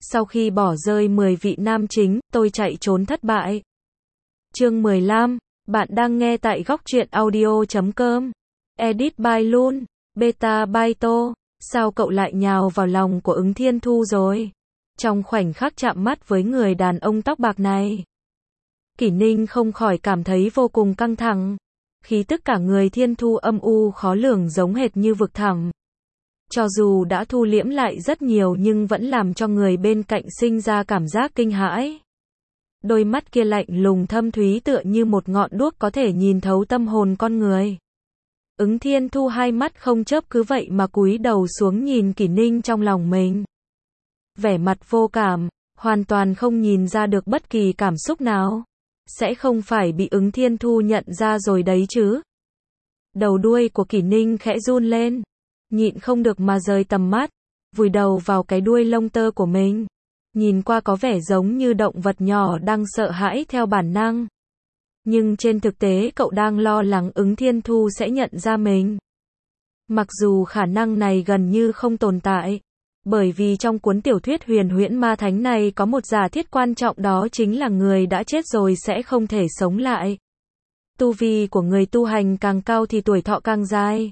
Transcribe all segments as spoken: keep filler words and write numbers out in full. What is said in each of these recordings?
Sau khi bỏ rơi mười vị nam chính, tôi chạy trốn thất bại. Chương mười lăm, bạn đang nghe tại góc truyện audio chấm com. Edit by Loon, Beta by To. Sao cậu lại nhào vào lòng của Ứng Thiên Thu rồi? Trong khoảnh khắc chạm mắt với người đàn ông tóc bạc này, Kỷ Ninh không khỏi cảm thấy vô cùng căng thẳng. Khí tức cả người Thiên Thu âm u khó lường giống hệt như vực thẳm. Cho dù đã thu liễm lại rất nhiều nhưng vẫn làm cho người bên cạnh sinh ra cảm giác kinh hãi. Đôi mắt kia lạnh lùng thâm thúy tựa như một ngọn đuốc có thể nhìn thấu tâm hồn con người. Ứng Thiên Thu hai mắt không chớp cứ vậy mà cúi đầu xuống nhìn Kỷ Ninh trong lòng mình. Vẻ mặt vô cảm, hoàn toàn không nhìn ra được bất kỳ cảm xúc nào. Sẽ không phải bị Ứng Thiên Thu nhận ra rồi đấy chứ? Đầu đuôi của Kỷ Ninh khẽ run lên, nhịn không được mà rời tầm mắt, vùi đầu vào cái đuôi lông tơ của mình. Nhìn qua có vẻ giống như động vật nhỏ đang sợ hãi theo bản năng. Nhưng trên thực tế cậu đang lo lắng Ứng Thiên Thu sẽ nhận ra mình. Mặc dù khả năng này gần như không tồn tại. Bởi vì trong cuốn tiểu thuyết huyền huyễn ma thánh này có một giả thiết quan trọng, đó chính là người đã chết rồi sẽ không thể sống lại. Tu vi của người tu hành càng cao thì tuổi thọ càng dài.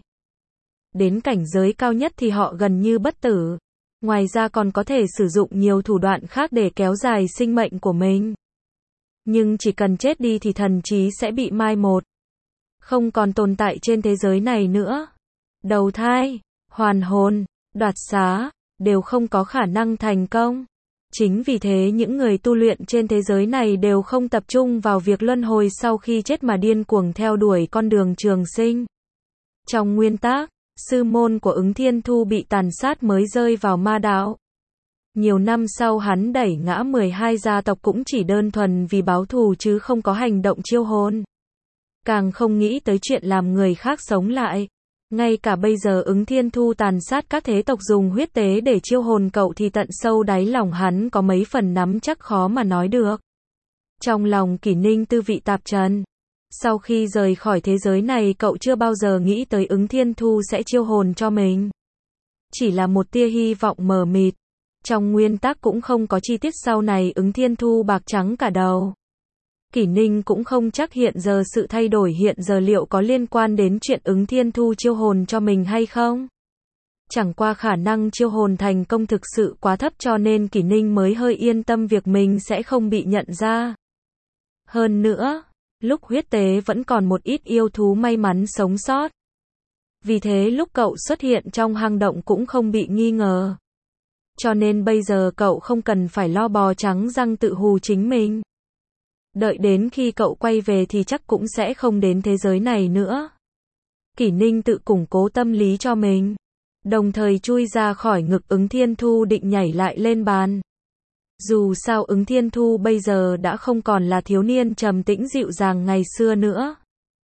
Đến cảnh giới cao nhất thì họ gần như bất tử. Ngoài ra còn có thể sử dụng nhiều thủ đoạn khác để kéo dài sinh mệnh của mình. Nhưng chỉ cần chết đi thì thần trí sẽ bị mai một. Không còn tồn tại trên thế giới này nữa. Đầu thai, hoàn hồn, đoạt xá, đều không có khả năng thành công. Chính vì thế những người tu luyện trên thế giới này đều không tập trung vào việc luân hồi sau khi chết mà điên cuồng theo đuổi con đường trường sinh. Trong nguyên tắc, sư môn của Ứng Thiên Thu bị tàn sát mới rơi vào ma đạo. Nhiều năm sau hắn đẩy ngã mười hai gia tộc cũng chỉ đơn thuần vì báo thù chứ không có hành động chiêu hồn. Càng không nghĩ tới chuyện làm người khác sống lại. Ngay cả bây giờ Ứng Thiên Thu tàn sát các thế tộc dùng huyết tế để chiêu hồn cậu thì tận sâu đáy lòng hắn có mấy phần nắm chắc khó mà nói được. Trong lòng Kỷ Ninh tư vị tạp trần. Sau khi rời khỏi thế giới này cậu chưa bao giờ nghĩ tới Ứng Thiên Thu sẽ chiêu hồn cho mình. Chỉ là một tia hy vọng mờ mịt. Trong nguyên tắc cũng không có chi tiết sau này Ứng Thiên Thu bạc trắng cả đầu. Kỷ Ninh cũng không chắc hiện giờ sự thay đổi hiện giờ liệu có liên quan đến chuyện Ứng Thiên Thu chiêu hồn cho mình hay không. Chẳng qua khả năng chiêu hồn thành công thực sự quá thấp cho nên Kỷ Ninh mới hơi yên tâm việc mình sẽ không bị nhận ra. Hơn nữa, lúc huyết tế vẫn còn một ít yêu thú may mắn sống sót. Vì thế lúc cậu xuất hiện trong hang động cũng không bị nghi ngờ. Cho nên bây giờ cậu không cần phải lo bò trắng răng tự hù chính mình. Đợi đến khi cậu quay về thì chắc cũng sẽ không đến thế giới này nữa. Kỷ Ninh tự củng cố tâm lý cho mình. Đồng thời chui ra khỏi ngực Ứng Thiên Thu định nhảy lại lên bàn. Dù sao Ứng Thiên Thu bây giờ đã không còn là thiếu niên trầm tĩnh dịu dàng ngày xưa nữa.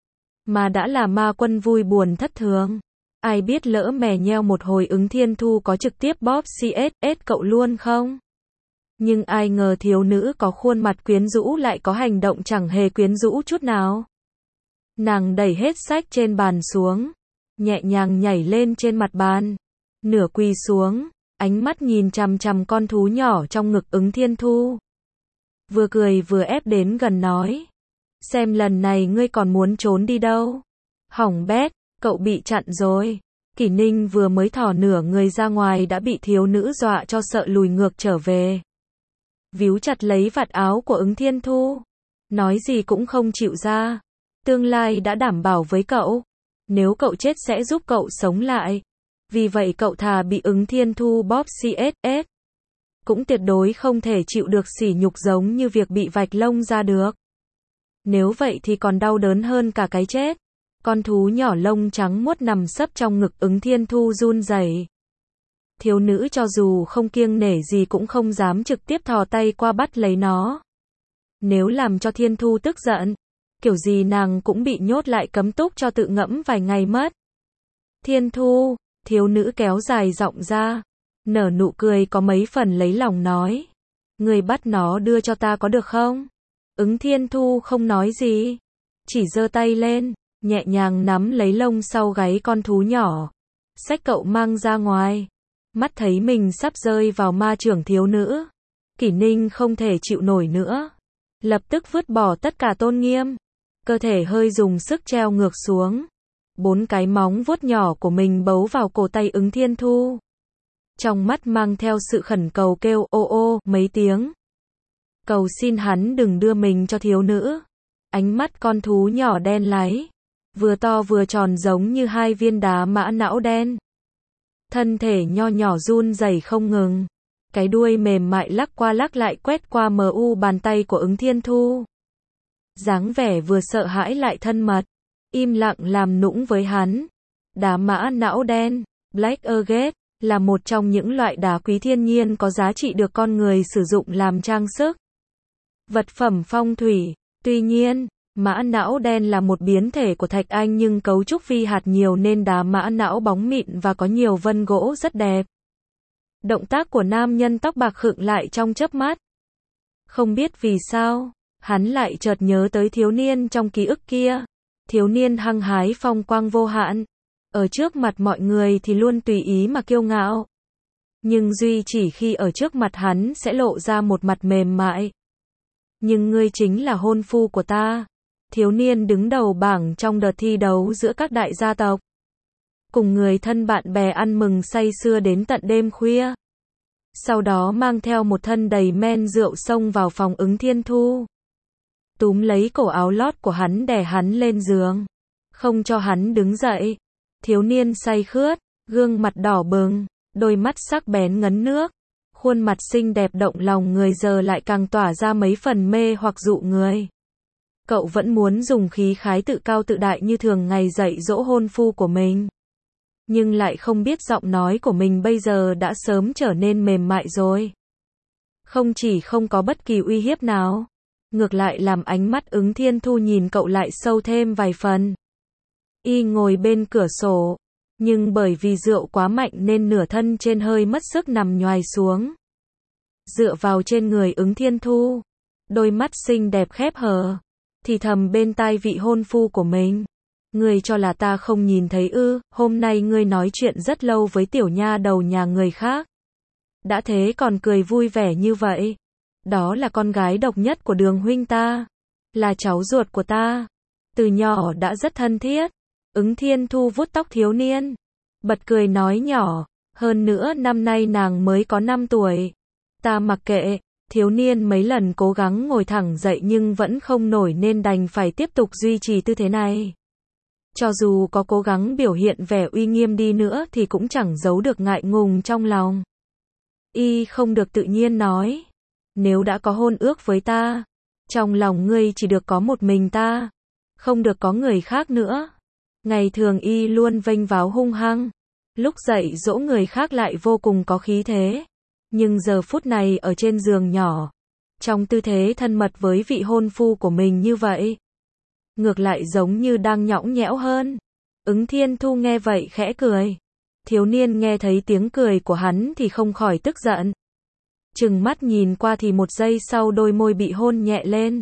Mà đã là ma quân vui buồn thất thường. Ai biết lỡ mè nheo một hồi Ứng Thiên Thu có trực tiếp bóp xê ét ét cậu luôn không? Nhưng ai ngờ thiếu nữ có khuôn mặt quyến rũ lại có hành động chẳng hề quyến rũ chút nào. Nàng đẩy hết sách trên bàn xuống, nhẹ nhàng nhảy lên trên mặt bàn, nửa quỳ xuống, ánh mắt nhìn chằm chằm con thú nhỏ trong ngực Ứng Thiên Thu. Vừa cười vừa ép đến gần nói, xem lần này ngươi còn muốn trốn đi đâu. Hỏng bét, cậu bị chặn rồi. Kỷ Ninh vừa mới thò nửa người ra ngoài đã bị thiếu nữ dọa cho sợ lùi ngược trở về. Víu chặt lấy vạt áo của Ứng Thiên Thu. Nói gì cũng không chịu ra. Tương lai đã đảm bảo với cậu. Nếu cậu chết sẽ giúp cậu sống lại. Vì vậy cậu thà bị Ứng Thiên Thu bóp xê ét ét. Cũng tuyệt đối không thể chịu được sỉ nhục giống như việc bị vạch lông ra được. Nếu vậy thì còn đau đớn hơn cả cái chết. Con thú nhỏ lông trắng muốt nằm sấp trong ngực Ứng Thiên Thu run rẩy. Thiếu nữ cho dù không kiêng nể gì cũng không dám trực tiếp thò tay qua bắt lấy nó. Nếu làm cho Thiên Thu tức giận, kiểu gì nàng cũng bị nhốt lại cấm túc cho tự ngẫm vài ngày mất. Thiên Thu, thiếu nữ kéo dài giọng ra, nở nụ cười có mấy phần lấy lòng nói. Người bắt nó đưa cho ta có được không? Ứng Thiên Thu không nói gì, chỉ giơ tay lên, nhẹ nhàng nắm lấy lông sau gáy con thú nhỏ. Xách cậu mang ra ngoài. Mắt thấy mình sắp rơi vào ma chưởng thiếu nữ, Kỷ Ninh không thể chịu nổi nữa. Lập tức vứt bỏ tất cả tôn nghiêm. Cơ thể hơi dùng sức treo ngược xuống. Bốn cái móng vuốt nhỏ của mình bấu vào cổ tay Ứng Thiên Thu. Trong mắt mang theo sự khẩn cầu kêu ô ô mấy tiếng. Cầu xin hắn đừng đưa mình cho thiếu nữ. Ánh mắt con thú nhỏ đen láy. Vừa to vừa tròn giống như hai viên đá mã não đen. Thân thể nho nhỏ run rẩy không ngừng. Cái đuôi mềm mại lắc qua lắc lại quét qua mờ u bàn tay của Ứng Thiên Thu. Dáng vẻ vừa sợ hãi lại thân mật. Im lặng làm nũng với hắn. Đá mã não đen, Black Agate, là một trong những loại đá quý thiên nhiên có giá trị được con người sử dụng làm trang sức. Vật phẩm phong thủy. Tuy nhiên, mã não đen là một biến thể của thạch anh nhưng cấu trúc phi hạt nhiều nên đá mã não bóng mịn và có nhiều vân gỗ rất đẹp. Động tác của nam nhân tóc bạc khựng lại trong chớp mắt. Không biết vì sao, hắn lại chợt nhớ tới thiếu niên trong ký ức kia. Thiếu niên hăng hái phong quang vô hạn. Ở trước mặt mọi người thì luôn tùy ý mà kiêu ngạo. Nhưng duy chỉ khi ở trước mặt hắn sẽ lộ ra một mặt mềm mại. Nhưng ngươi chính là hôn phu của ta. Thiếu niên đứng đầu bảng trong đợt thi đấu giữa các đại gia tộc. Cùng người thân bạn bè ăn mừng say sưa đến tận đêm khuya. Sau đó mang theo một thân đầy men rượu xông vào phòng Ứng Thiên Thu. Túm lấy cổ áo lót của hắn đè hắn lên giường. Không cho hắn đứng dậy. Thiếu niên say khướt, gương mặt đỏ bừng, đôi mắt sắc bén ngấn nước. Khuôn mặt xinh đẹp động lòng người giờ lại càng tỏa ra mấy phần mê hoặc dụ người. Cậu vẫn muốn dùng khí khái tự cao tự đại như thường ngày dạy dỗ hôn phu của mình. Nhưng lại không biết giọng nói của mình bây giờ đã sớm trở nên mềm mại rồi. Không chỉ không có bất kỳ uy hiếp nào, ngược lại làm ánh mắt Ứng Thiên Thu nhìn cậu lại sâu thêm vài phần. Y ngồi bên cửa sổ, nhưng bởi vì rượu quá mạnh nên nửa thân trên hơi mất sức nằm nhoài xuống. Dựa vào trên người Ứng Thiên Thu, đôi mắt xinh đẹp khép hờ, thì thầm bên tai vị hôn phu của mình. Ngươi cho là ta không nhìn thấy ư? Hôm nay ngươi nói chuyện rất lâu với tiểu nha đầu nhà người khác. Đã thế còn cười vui vẻ như vậy. Đó là con gái độc nhất của Đường huynh ta, là cháu ruột của ta. Từ nhỏ đã rất thân thiết. Ứng Thiên Thu vuốt tóc thiếu niên, bật cười nói nhỏ, hơn nữa năm nay nàng mới có năm tuổi. Ta mặc kệ. Thiếu niên mấy lần cố gắng ngồi thẳng dậy nhưng vẫn không nổi nên đành phải tiếp tục duy trì tư thế này. Cho dù có cố gắng biểu hiện vẻ uy nghiêm đi nữa thì cũng chẳng giấu được ngại ngùng trong lòng. Y không được tự nhiên nói, nếu đã có hôn ước với ta, trong lòng ngươi chỉ được có một mình ta, không được có người khác nữa. Ngày thường Y luôn vênh váo hung hăng, lúc dạy dỗ người khác lại vô cùng có khí thế. Nhưng giờ phút này ở trên giường nhỏ, trong tư thế thân mật với vị hôn phu của mình như vậy, ngược lại giống như đang nhõng nhẽo hơn. Ứng Thiên Thu nghe vậy khẽ cười. Thiếu niên nghe thấy tiếng cười của hắn thì không khỏi tức giận. Trừng mắt nhìn qua thì một giây sau đôi môi bị hôn nhẹ lên.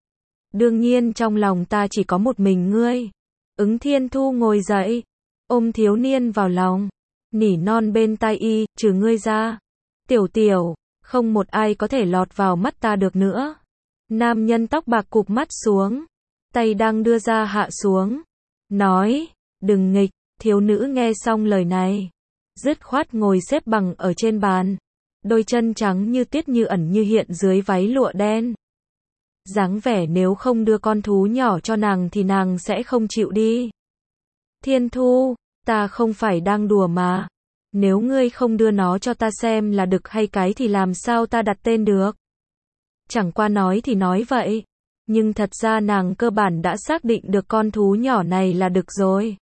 Đương nhiên trong lòng ta chỉ có một mình ngươi. Ứng Thiên Thu ngồi dậy, ôm thiếu niên vào lòng, nỉ non bên tai Y, trừ ngươi ra. Tiểu tiểu, không một ai có thể lọt vào mắt ta được nữa. Nam nhân tóc bạc cụp mắt xuống, tay đang đưa ra hạ xuống, nói, đừng nghịch. Thiếu nữ nghe xong lời này, dứt khoát ngồi xếp bằng ở trên bàn, đôi chân trắng như tuyết như ẩn như hiện dưới váy lụa đen. Dáng vẻ nếu không đưa con thú nhỏ cho nàng thì nàng sẽ không chịu đi. Thiên Thu, ta không phải đang đùa mà. Nếu ngươi không đưa nó cho ta xem là đực hay cái thì làm sao ta đặt tên được. Chẳng qua nói thì nói vậy, nhưng thật ra nàng cơ bản đã xác định được con thú nhỏ này là đực rồi.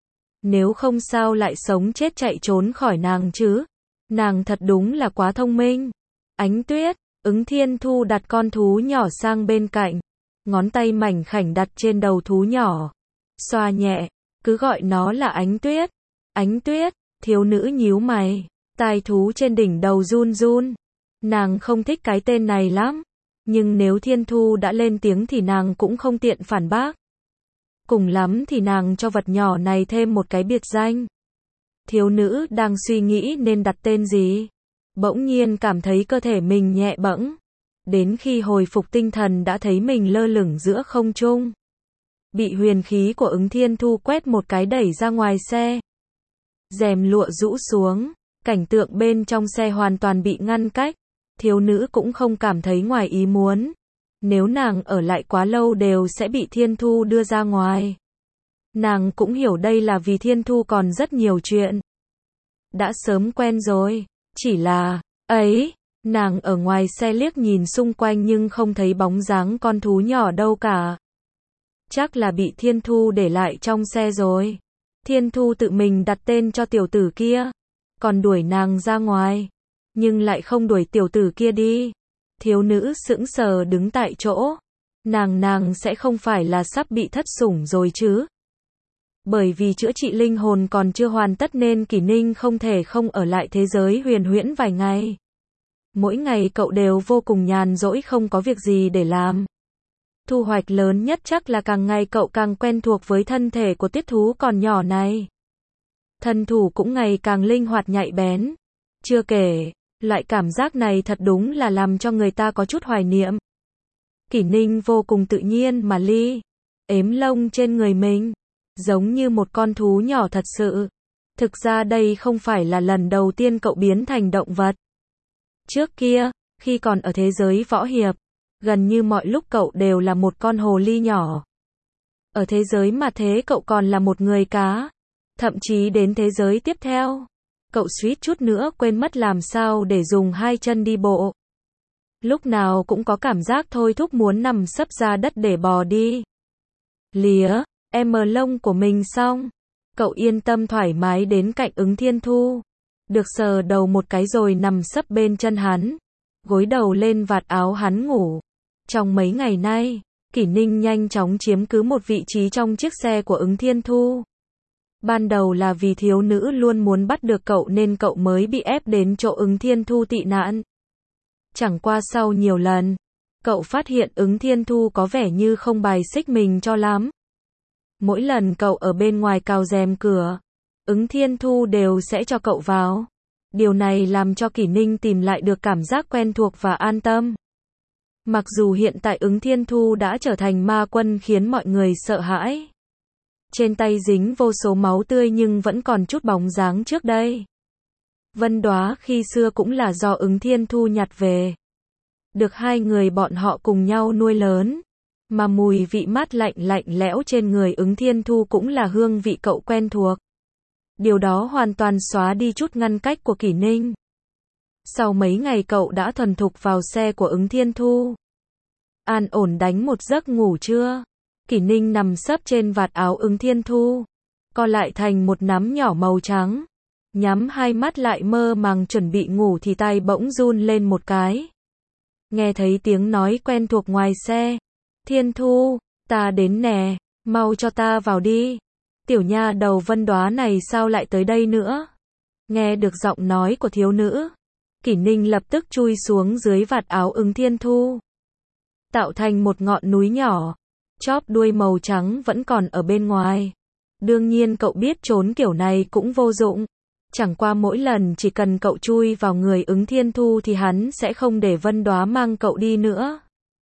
Nếu không sao lại sống chết chạy trốn khỏi nàng chứ. Nàng thật đúng là quá thông minh. Ánh Tuyết, Ứng Thiên Thu đặt con thú nhỏ sang bên cạnh, ngón tay mảnh khảnh đặt trên đầu thú nhỏ, xoa nhẹ, cứ gọi nó là Ánh Tuyết. Ánh Tuyết. Thiếu nữ nhíu mày, tai thú trên đỉnh đầu run run. Nàng không thích cái tên này lắm, nhưng nếu Thiên Thu đã lên tiếng thì nàng cũng không tiện phản bác. Cùng lắm thì nàng cho vật nhỏ này thêm một cái biệt danh. Thiếu nữ đang suy nghĩ nên đặt tên gì. Bỗng nhiên cảm thấy cơ thể mình nhẹ bẫng. Đến khi hồi phục tinh thần đã thấy mình lơ lửng giữa không trung. Bị huyền khí của Ứng Thiên Thu quét một cái đẩy ra ngoài xe. Rèm lụa rũ xuống, cảnh tượng bên trong xe hoàn toàn bị ngăn cách. Thiếu nữ cũng không cảm thấy ngoài ý muốn. Nếu nàng ở lại quá lâu đều sẽ bị Thiên Thu đưa ra ngoài. Nàng cũng hiểu đây là vì Thiên Thu còn rất nhiều chuyện. Đã sớm quen rồi, chỉ là, ấy, nàng ở ngoài xe liếc nhìn xung quanh nhưng không thấy bóng dáng con thú nhỏ đâu cả. Chắc là bị Thiên Thu để lại trong xe rồi. Thiên Thu tự mình đặt tên cho tiểu tử kia, còn đuổi nàng ra ngoài, nhưng lại không đuổi tiểu tử kia đi. Thiếu nữ sững sờ đứng tại chỗ. Nàng nàng sẽ không phải là sắp bị thất sủng rồi chứ? Bởi vì chữa trị linh hồn còn chưa hoàn tất nên Kỷ Ninh không thể không ở lại thế giới huyền huyễn vài ngày. Mỗi ngày cậu đều vô cùng nhàn rỗi không có việc gì để làm. Thu hoạch lớn nhất chắc là càng ngày cậu càng quen thuộc với thân thể của tiết thú còn nhỏ này. Thân thủ cũng ngày càng linh hoạt nhạy bén. Chưa kể, loại cảm giác này thật đúng là làm cho người ta có chút hoài niệm. Kỷ Ninh vô cùng tự nhiên mà li ếm lông trên người mình, giống như một con thú nhỏ thật sự. Thực ra đây không phải là lần đầu tiên cậu biến thành động vật. Trước kia, khi còn ở thế giới võ hiệp, gần như mọi lúc cậu đều là một con hồ ly nhỏ. Ở thế giới mà thế cậu còn là một người cá. Thậm chí đến thế giới tiếp theo, cậu suýt chút nữa quên mất làm sao để dùng hai chân đi bộ. Lúc nào cũng có cảm giác thôi thúc muốn nằm sấp ra đất để bò đi. Lìa, em mờ lông của mình xong. Cậu yên tâm thoải mái đến cạnh Ứng Thiên Thu. Được sờ đầu một cái rồi nằm sấp bên chân hắn. Gối đầu lên vạt áo hắn ngủ. Trong mấy ngày nay, Kỷ Ninh nhanh chóng chiếm cứ một vị trí trong chiếc xe của Ứng Thiên Thu. Ban đầu là vì thiếu nữ luôn muốn bắt được cậu nên cậu mới bị ép đến chỗ Ứng Thiên Thu tị nạn. Chẳng qua sau nhiều lần, cậu phát hiện Ứng Thiên Thu có vẻ như không bài xích mình cho lắm. Mỗi lần cậu ở bên ngoài cào rèm cửa, Ứng Thiên Thu đều sẽ cho cậu vào. Điều này làm cho Kỷ Ninh tìm lại được cảm giác quen thuộc và an tâm. Mặc dù hiện tại Ứng Thiên Thu đã trở thành ma quân khiến mọi người sợ hãi. Trên tay dính vô số máu tươi nhưng vẫn còn chút bóng dáng trước đây. Vân Đóa khi xưa cũng là do Ứng Thiên Thu nhặt về. Được hai người bọn họ cùng nhau nuôi lớn. Mà mùi vị mát lạnh lạnh lẽo trên người Ứng Thiên Thu cũng là hương vị cậu quen thuộc. Điều đó hoàn toàn xóa đi chút ngăn cách của Kỷ Ninh. Sau mấy ngày cậu đã thuần thục vào xe của Ứng Thiên Thu. An ổn đánh một giấc ngủ trưa. Kỷ Ninh nằm sấp trên vạt áo Ứng Thiên Thu. Co lại thành một nắm nhỏ màu trắng. Nhắm hai mắt lại mơ màng chuẩn bị ngủ thì tay bỗng run lên một cái. Nghe thấy tiếng nói quen thuộc ngoài xe. Thiên Thu, ta đến nè, mau cho ta vào đi. Tiểu nha đầu Vân Đóa này sao lại tới đây nữa? Nghe được giọng nói của thiếu nữ, Kỷ Ninh lập tức chui xuống dưới vạt áo Ứng Thiên Thu. Tạo thành một ngọn núi nhỏ, chóp đuôi màu trắng vẫn còn ở bên ngoài. Đương nhiên cậu biết trốn kiểu này cũng vô dụng. Chẳng qua mỗi lần chỉ cần cậu chui vào người Ứng Thiên Thu thì hắn sẽ không để Vân Đóa mang cậu đi nữa.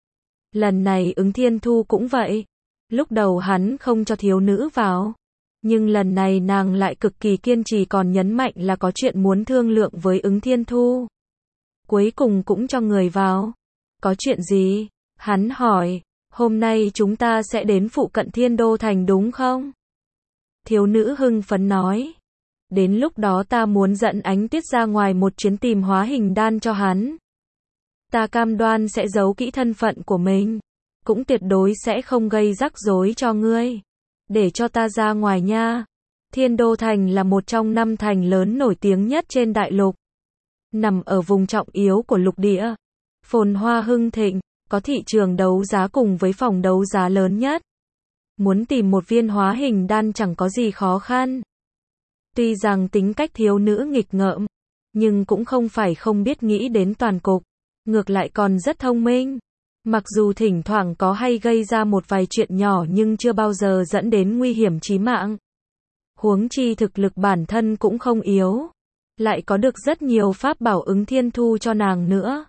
Lần này Ứng Thiên Thu cũng vậy. Lúc đầu hắn không cho thiếu nữ vào. Nhưng lần này nàng lại cực kỳ kiên trì còn nhấn mạnh là có chuyện muốn thương lượng với Ứng Thiên Thu. Cuối cùng cũng cho người vào. Có chuyện gì? Hắn hỏi. Hôm nay chúng ta sẽ đến phụ cận Thiên Đô Thành đúng không? Thiếu nữ hưng phấn nói. Đến lúc đó ta muốn dẫn Ánh Tuyết ra ngoài một chuyến tìm hóa hình đan cho hắn. Ta cam đoan sẽ giấu kỹ thân phận của mình. Cũng tuyệt đối sẽ không gây rắc rối cho ngươi. Để cho ta ra ngoài nha. Thiên Đô Thành là một trong năm thành lớn nổi tiếng nhất trên đại lục. Nằm ở vùng trọng yếu của lục địa. Phồn hoa hưng thịnh, có thị trường đấu giá cùng với phòng đấu giá lớn nhất. Muốn tìm một viên hóa hình đan chẳng có gì khó khăn. Tuy rằng tính cách thiếu nữ nghịch ngợm, nhưng cũng không phải không biết nghĩ đến toàn cục. Ngược lại còn rất thông minh. Mặc dù thỉnh thoảng có hay gây ra một vài chuyện nhỏ nhưng chưa bao giờ dẫn đến nguy hiểm chí mạng. Huống chi thực lực bản thân cũng không yếu. lại có được rất nhiều pháp bảo Ứng Thiên Thu cho nàng nữa.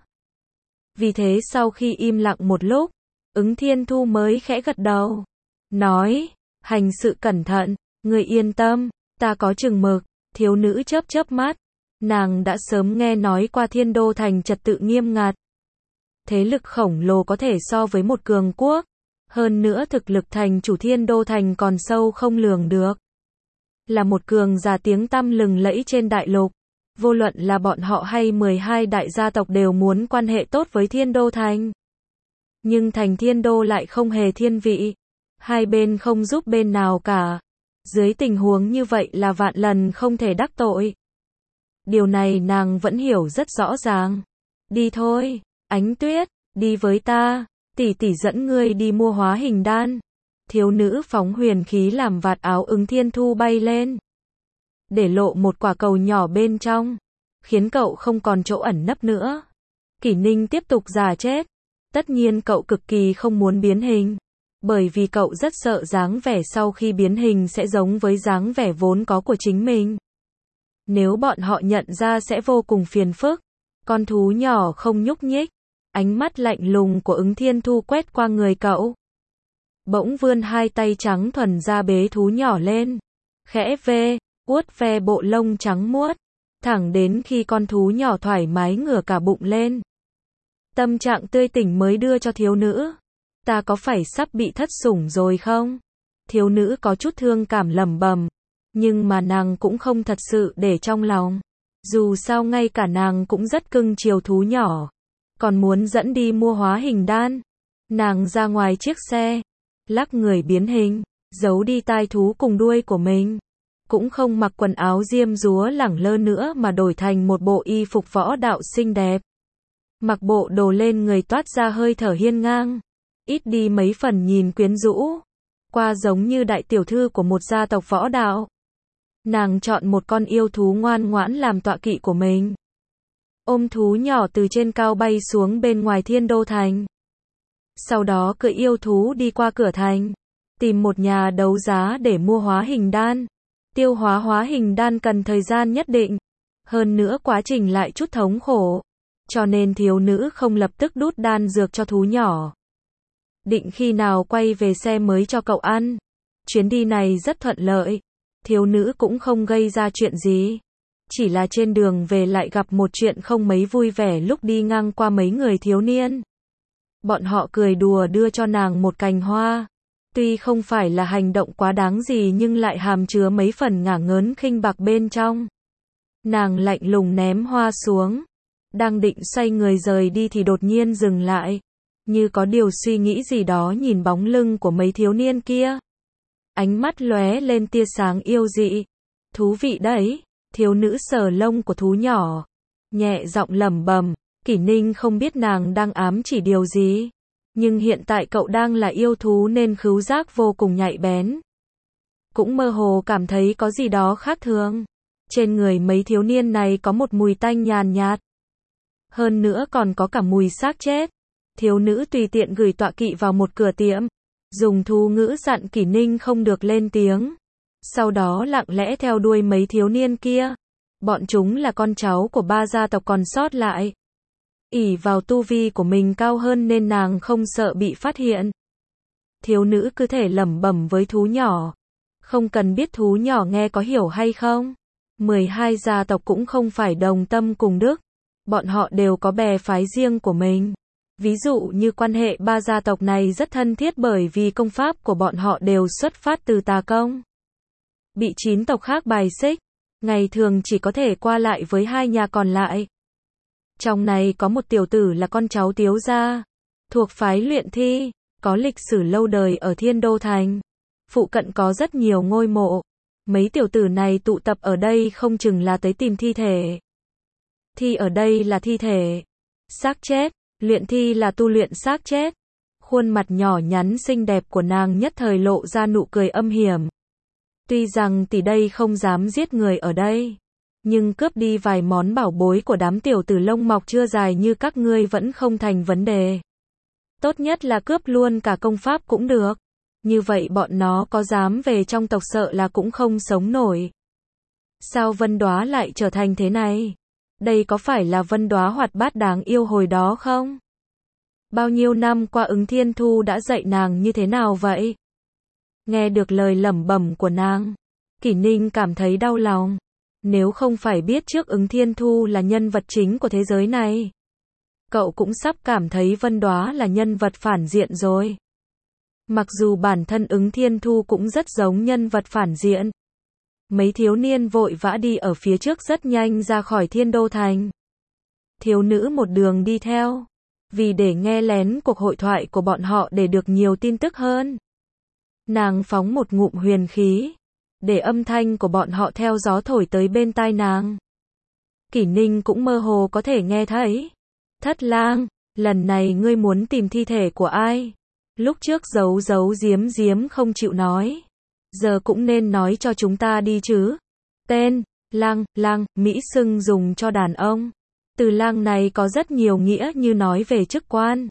Vì thế sau khi im lặng một lúc, Ứng Thiên Thu mới khẽ gật đầu, nói, hành sự cẩn thận, người yên tâm, ta có chừng mực. Thiếu nữ chớp chớp mắt, nàng đã sớm nghe nói qua Thiên Đô Thành trật tự nghiêm ngặt. Thế lực khổng lồ có thể so với một cường quốc, hơn nữa thực lực thành chủ Thiên Đô Thành còn sâu không lường được. Là một cường giả tiếng tăm lừng lẫy trên đại lục, vô luận là bọn họ hay mười hai đại gia tộc đều muốn quan hệ tốt với Thiên Đô Thành. Nhưng thành Thiên Đô lại không hề thiên vị, hai bên không giúp bên nào cả. Dưới tình huống như vậy là vạn lần không thể đắc tội. Điều này nàng vẫn hiểu rất rõ ràng. Đi thôi, Ánh Tuyết, đi với ta, tỷ tỷ dẫn ngươi đi mua hóa hình đan. Thiếu nữ phóng huyền khí làm vạt áo Ứng Thiên Thu bay lên, để lộ một quả cầu nhỏ bên trong, khiến cậu không còn chỗ ẩn nấp nữa. Kỷ Ninh tiếp tục giả chết. Tất nhiên cậu cực kỳ không muốn biến hình, bởi vì cậu rất sợ dáng vẻ sau khi biến hình sẽ giống với dáng vẻ vốn có của chính mình. Nếu bọn họ nhận ra sẽ vô cùng phiền phức. Con thú nhỏ không nhúc nhích, ánh mắt lạnh lùng của Ứng Thiên Thu quét qua người cậu. Bỗng vươn hai tay trắng thuần ra bế thú nhỏ lên, khẽ vê, vuốt ve bộ lông trắng muốt, thẳng đến khi con thú nhỏ thoải mái ngửa cả bụng lên. Tâm trạng tươi tỉnh mới đưa cho thiếu nữ. Ta có phải sắp bị thất sủng rồi không? Thiếu nữ có chút thương cảm lẩm bẩm, nhưng mà nàng cũng không thật sự để trong lòng. Dù sao ngay cả nàng cũng rất cưng chiều thú nhỏ, còn muốn dẫn đi mua hóa hình đan. Nàng ra ngoài chiếc xe, lắc người biến hình, giấu đi tai thú cùng đuôi của mình. Cũng không mặc quần áo diêm dúa lẳng lơ nữa mà đổi thành một bộ y phục võ đạo xinh đẹp. Mặc bộ đồ lên người toát ra hơi thở hiên ngang, ít đi mấy phần nhìn quyến rũ, qua giống như đại tiểu thư của một gia tộc võ đạo. Nàng chọn một con yêu thú ngoan ngoãn làm tọa kỵ của mình. Ôm thú nhỏ từ trên cao bay xuống bên ngoài Thiên Đô Thành. Sau đó cưỡi yêu thú đi qua cửa thành, tìm một nhà đấu giá để mua hóa hình đan. Tiêu hóa hóa hình đan cần thời gian nhất định, hơn nữa quá trình lại chút thống khổ, cho nên thiếu nữ không lập tức đút đan dược cho thú nhỏ. Định khi nào quay về xe mới cho cậu ăn. Chuyến đi này rất thuận lợi, thiếu nữ cũng không gây ra chuyện gì. Chỉ là trên đường về lại gặp một chuyện không mấy vui vẻ lúc đi ngang qua mấy người thiếu niên. Bọn họ cười đùa đưa cho nàng một cành hoa. Tuy không phải là hành động quá đáng gì nhưng lại hàm chứa mấy phần ngả ngớn khinh bạc bên trong. Nàng lạnh lùng ném hoa xuống, đang định xoay người rời đi thì đột nhiên dừng lại, như có điều suy nghĩ gì đó nhìn bóng lưng của mấy thiếu niên kia. Ánh mắt lóe lên tia sáng yêu dị. Thú vị đấy. Thiếu nữ sờ lông của thú nhỏ, nhẹ giọng lẩm bẩm. Kỷ Ninh không biết nàng đang ám chỉ điều gì, nhưng hiện tại cậu đang là yêu thú nên khứu giác vô cùng nhạy bén. Cũng mơ hồ cảm thấy có gì đó khác thường. Trên người mấy thiếu niên này có một mùi tanh nhàn nhạt. Hơn nữa còn có cả mùi xác chết. Thiếu nữ tùy tiện gửi tọa kỵ vào một cửa tiệm, dùng thú ngữ dặn Kỷ Ninh không được lên tiếng. Sau đó lặng lẽ theo đuôi mấy thiếu niên kia. Bọn chúng là con cháu của ba gia tộc còn sót lại. Ỷ vào tu vi của mình cao hơn nên nàng không sợ bị phát hiện. Thiếu nữ cứ thể lẩm bẩm với thú nhỏ. Không cần biết thú nhỏ nghe có hiểu hay không. mười hai gia tộc cũng không phải đồng tâm cùng đức. Bọn họ đều có bè phái riêng của mình. Ví dụ như quan hệ ba gia tộc này rất thân thiết bởi vì công pháp của bọn họ đều xuất phát từ tà công. Bị chín tộc khác bài xích, ngày thường chỉ có thể qua lại với hai nhà còn lại. Trong này có một tiểu tử là con cháu Tiếu gia, thuộc phái Luyện Thi, có lịch sử lâu đời ở Thiên Đô Thành. Phụ cận có rất nhiều ngôi mộ. Mấy tiểu tử này tụ tập ở đây không chừng là tới tìm thi thể. Thi ở đây là thi thể, xác chết. Luyện Thi là tu luyện xác chết. Khuôn mặt nhỏ nhắn xinh đẹp của nàng nhất thời lộ ra nụ cười âm hiểm. Tuy rằng tỷ đây không dám giết người ở đây, nhưng cướp đi vài món bảo bối của đám tiểu tử lông mọc chưa dài như các ngươi vẫn không thành vấn đề. Tốt nhất là cướp luôn cả công pháp cũng được. Như vậy bọn nó có dám về trong tộc sợ là cũng không sống nổi. Sao Vân Đóa lại trở thành thế này? Đây có phải là Vân Đóa hoạt bát đáng yêu hồi đó không? Bao nhiêu năm qua Ứng Thiên Thu đã dạy nàng như thế nào vậy? Nghe được lời lẩm bẩm của nàng, Kỷ Ninh cảm thấy đau lòng. Nếu không phải biết trước Ứng Thiên Thu là nhân vật chính của thế giới này, cậu cũng sắp cảm thấy Vân Đóa là nhân vật phản diện rồi. Mặc dù bản thân Ứng Thiên Thu cũng rất giống nhân vật phản diện. Mấy thiếu niên vội vã đi ở phía trước rất nhanh ra khỏi Thiên Đô Thành. Thiếu nữ một đường đi theo, vì để nghe lén cuộc hội thoại của bọn họ để được nhiều tin tức hơn. Nàng phóng một ngụm huyền khí, để âm thanh của bọn họ theo gió thổi tới bên tai nàng. Kỷ Ninh cũng mơ hồ có thể nghe thấy. Thất lang, lần này ngươi muốn tìm thi thể của ai? Lúc trước giấu giấu giếm giếm không chịu nói, giờ cũng nên nói cho chúng ta đi chứ. Tên, lang, lang, Mỹ xưng dùng cho đàn ông. Từ lang này có rất nhiều nghĩa như nói về chức quan.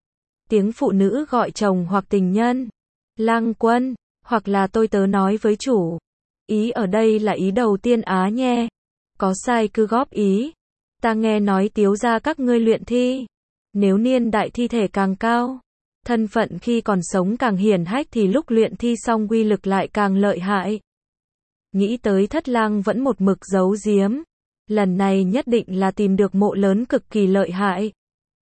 Tiếng phụ nữ gọi chồng hoặc tình nhân. Lang quân, hoặc là tôi tớ nói với chủ. Ý ở đây là ý đầu tiên á nhé. Có sai cứ góp ý. Ta nghe nói Tiếu gia các ngươi luyện thi. Nếu niên đại thi thể càng cao, thân phận khi còn sống càng hiển hách thì lúc luyện thi xong uy lực lại càng lợi hại. Nghĩ tới Thất lang vẫn một mực giấu giếm. Lần này nhất định là tìm được mộ lớn cực kỳ lợi hại.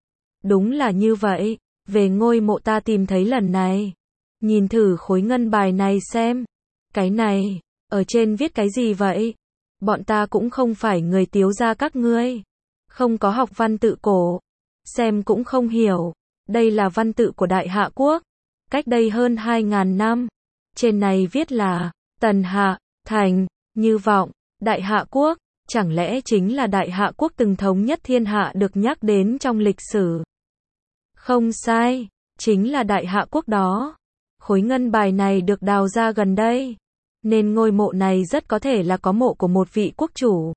Đúng là như vậy. Về ngôi mộ ta tìm thấy lần này. Nhìn thử khối ngân bài này xem. Cái này, ở trên viết cái gì vậy? Bọn ta cũng không phải người Tiếu gia các ngươi. Không có học văn tự cổ. Xem cũng không hiểu. Đây là văn tự của Đại Hạ Quốc. Cách đây hơn hai ngàn năm. Trên này viết là Tần Hạ, Thành, Như Vọng, Đại Hạ Quốc. Chẳng lẽ chính là Đại Hạ Quốc từng thống nhất thiên hạ được nhắc đến trong lịch sử? Không sai, chính là Đại Hạ Quốc đó. Khối ngân bài này được đào ra gần đây, nên ngôi mộ này rất có thể là có mộ của một vị quốc chủ.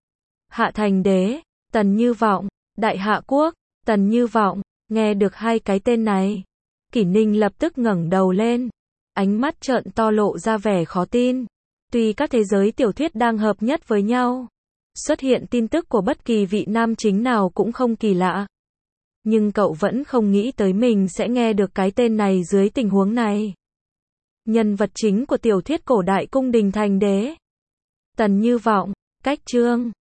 Hạ Thành Đế, Tần Như Vọng, Đại Hạ Quốc, Tần Như Vọng. Nghe được hai cái tên này, Kỷ Ninh lập tức ngẩng đầu lên, ánh mắt trợn to lộ ra vẻ khó tin. Tuy các thế giới tiểu thuyết đang hợp nhất với nhau, xuất hiện tin tức của bất kỳ vị nam chính nào cũng không kỳ lạ. Nhưng cậu vẫn không nghĩ tới mình sẽ nghe được cái tên này dưới tình huống này. Nhân vật chính của tiểu thuyết cổ đại cung đình thành đế. Tần Như Vọng, cách chương